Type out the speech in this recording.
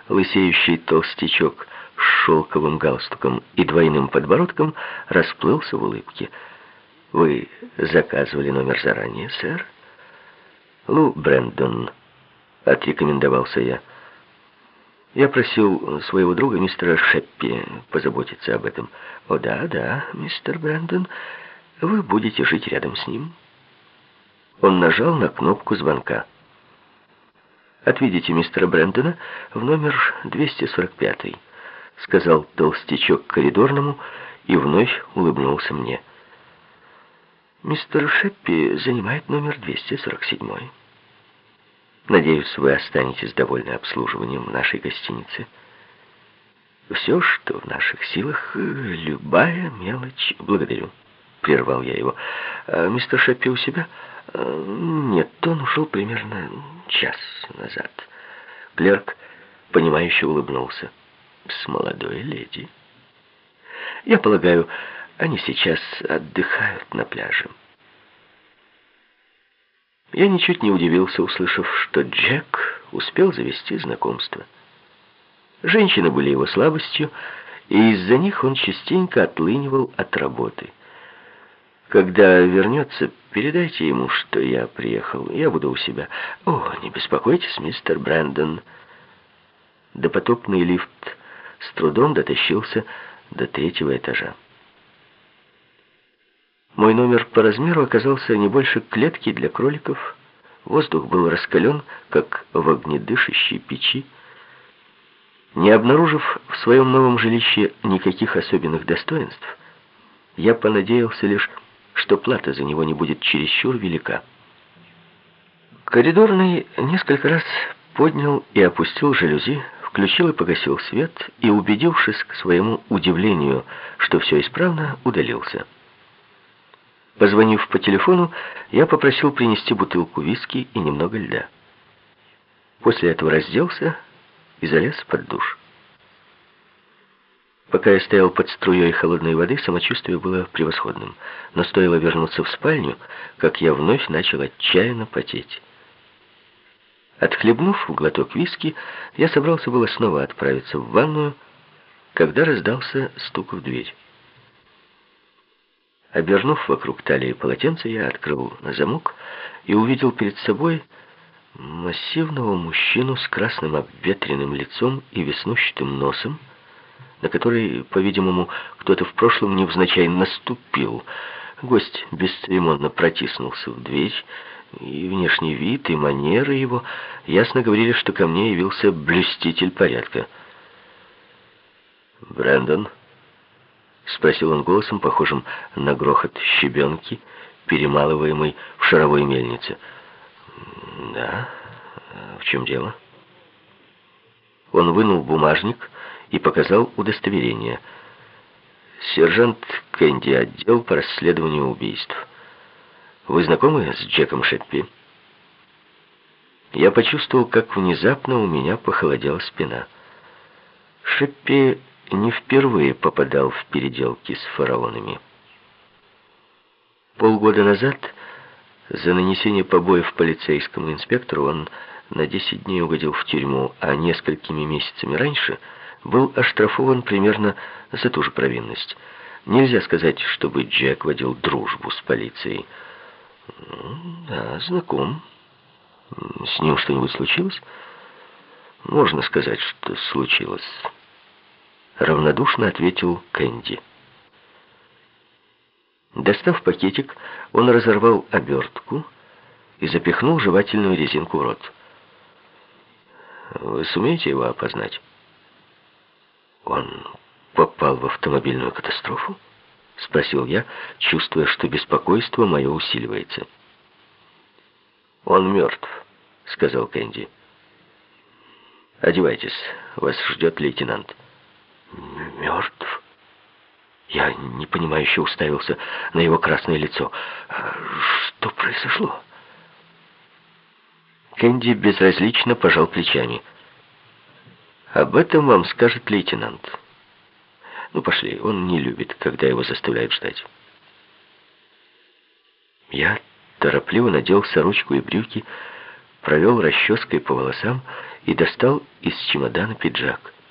Лысеющий толстячок с шелковым галстуком и двойным подбородком расплылся в улыбке. «Вы заказывали номер заранее, сэр?» «Лу Брэндон», — отрекомендовался я. «Я просил своего друга, мистера Шеппи, позаботиться об этом». «О, да, да, мистер Брэндон, вы будете жить рядом с ним». Он нажал на кнопку звонка. «Отведите мистера Брэндона в номер 245», — сказал толстячок коридорному и вновь улыбнулся мне. «Мистер Шеппи занимает номер 247. Надеюсь, вы останетесь довольны обслуживанием нашей гостиницы. Все, что в наших силах, любая мелочь. Благодарю», — прервал я его. «Мистер Шеппи у себя?» «Нет, он ушел примерно час назад». Клерк, понимающе улыбнулся. «С молодой леди. Я полагаю, они сейчас отдыхают на пляже». Я ничуть не удивился, услышав, что Джек успел завести знакомство. Женщины были его слабостью, и из-за них он частенько отлынивал от работы. «Когда вернется, передайте ему, что я приехал. Я буду у себя». «О, не беспокойтесь, мистер Брэндон». Допотопный лифт с трудом дотащился до 3-го этажа. Мой номер по размеру оказался не больше клетки для кроликов. Воздух был раскален, как в огнедышащей печи. Не обнаружив в своем новом жилище никаких особенных достоинств, я понадеялся лишь, что плата за него не будет чересчур велика. Коридорный несколько раз поднял и опустил жалюзи, включил и погасил свет и, убедившись к своему удивлению, что все исправно, удалился. Позвонив по телефону, я попросил принести бутылку виски и немного льда. После этого разделся и залез под душ. Пока я стоял под струей холодной воды, самочувствие было превосходным. Но стоило вернуться в спальню, как я вновь начал отчаянно потеть. Отхлебнув глоток виски, я собрался было снова отправиться в ванную, когда раздался стук в дверь. Обернув вокруг талии полотенце, я открыл замок и увидел перед собой массивного мужчину с красным обветренным лицом и веснущатым носом, на который, по-видимому, кто-то в прошлом невзначай наступил. Гость бесцеремонно протиснулся в дверь, и внешний вид, и манеры его ясно говорили, что ко мне явился блюститель порядка. «Брэндон?» — спросил он голосом, похожим на грохот щебенки, перемалываемой в шаровой мельнице. «Да? В чем дело?» Он вынул бумажник и показал удостоверение. «Сержант Кэнди, отдел по расследованию убийств. Вы знакомы с Джеком Шеппи?» Я почувствовал, как внезапно у меня похолодела спина. Шеппи не впервые попадал в переделки с фараонами. Полгода назад за нанесение побоев полицейскому инспектору он на 10 дней угодил в тюрьму, а несколькими месяцами раньше был оштрафован примерно за ту же провинность. Нельзя сказать, чтобы Джек водил дружбу с полицией. «Да, знаком. С ним что-нибудь случилось?» «Можно сказать, что случилось», — равнодушно ответил Кэнди. Достав пакетик, он разорвал обертку и запихнул жевательную резинку в рот. «Вы сумеете его опознать?» «Он попал в автомобильную катастрофу?» — спросил я, чувствуя, что беспокойство мое усиливается. «Он мертв», — сказал Кэнди. «Одевайтесь, вас ждет лейтенант». «Мертв?» Я непонимающе уставился на его красное лицо. «Что произошло?» Кэнди безразлично пожал плечами. «Об этом вам скажет лейтенант. Ну, пошли, он не любит, когда его заставляют ждать». Я торопливо надел сорочку и брюки, провел расческой по волосам и достал из чемодана пиджак.